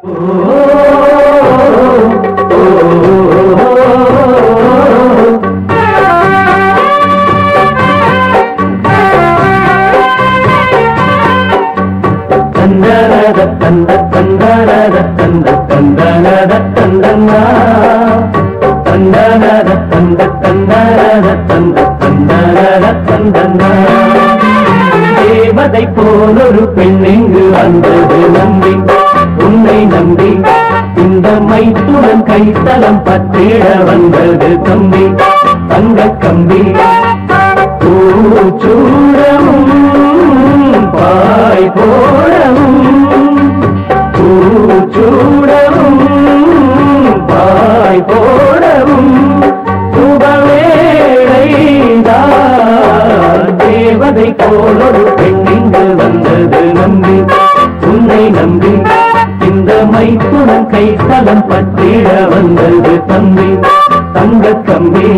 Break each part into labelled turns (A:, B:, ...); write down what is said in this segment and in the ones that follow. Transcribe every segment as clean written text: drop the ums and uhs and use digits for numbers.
A: தேவதை போலொரு பெண்ணெங்கு வந்தது நம்பி உன்னை நம்பி இந்த மைத்துடன் கைத்தலம் பற்றிட வந்தது தம்பி தங்க கம்பி பூச்சூடமும் பாய் போடவும் பூச்சூடவும் பாய் போடவும் தேவதை போலொரு பெண்ணிங்கு வந்தது நம்பி உன்னை நம்பி இந்த மைத்துடன் கைத்தலம் பற்றிட வந்தது தம்பி தங்க கம்பி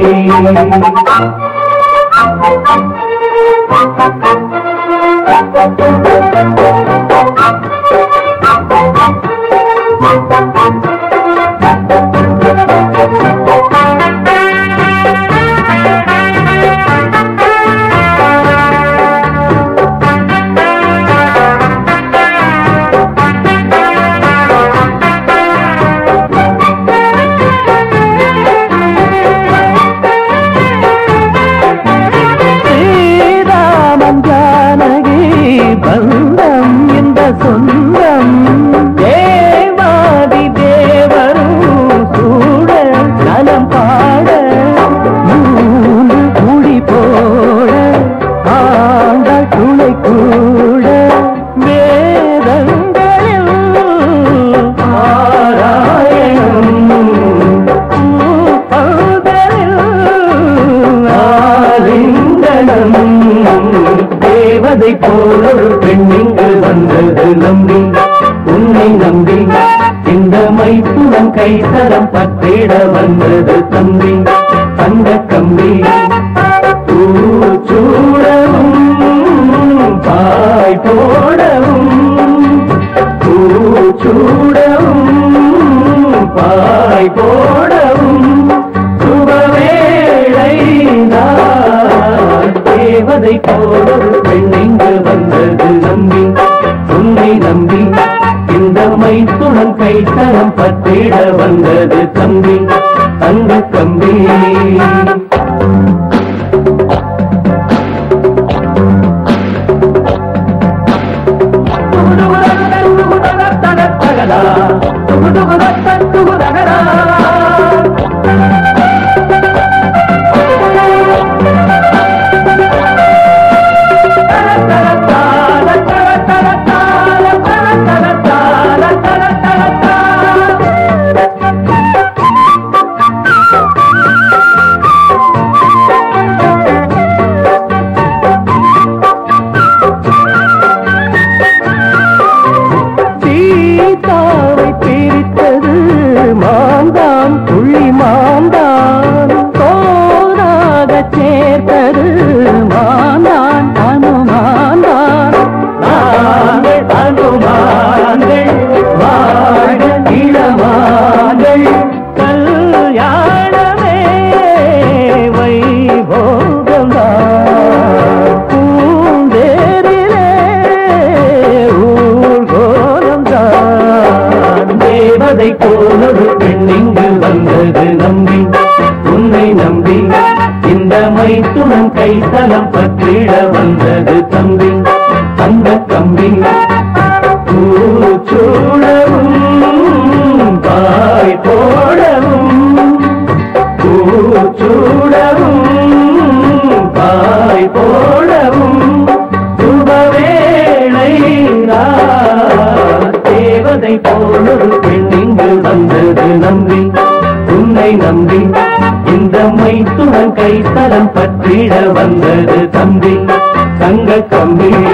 A: பந்தம் இந்த சொந்தம் தேவாதி தேவரும் சூட நலம் பாட குடி போட ஆண்ட துணை கூட வேதங்களில் ஆராயணம் ஆலிங்கனம் தேவதை போலொரு பெண்ணிங்கு வந்தது நம்பி உன்னை நம்பி இந்த மைத்துடன் கைத்தரம் பற்றிட வந்தது தம்பி தங்க கம்பி பூச்சூடவும் பாய் போடவும் பூச்சூடவும் பாய் போடவும் சுபவேளை தேவதை போலொரு பெண்ணிங்கு வந்தது நம்பி உன்னை நம்பி இந்த மைத்துடன் கைத்தரம் பற்றிட வந்தது தம்பி தங்க கம்பி மாந்தான் புள்ளி மாந்தான் தோராக சேர்த்தது மாந்தான் அனுமாந்தான் நாங்கள் அனுமான்கள் வாழ இளமான்கள் கல்யாணமே வைபோகம்தான் பூந்தேரிலே ஊர்கோலம்தான் தேவதை போலொரு பெண்ணிங்கு வந்தது நம்பி உன்னை நம்பி இந்த மைத்துடன் கைத்தலம் பற்றிட வந்தது தம்பி தங்க கம்பி பூச்சூடவும் பாய் போடவும் பூச்சூடவும் பாய் போடவும் சுபவேளை தேவதை போலொரு பெண்ணிங்கு வந்தது நம்பி உன்னை நம்பி இந்த மைத்துடன் கைத்தலம் பற்றிட வந்தது தம்பி தங்க கம்பி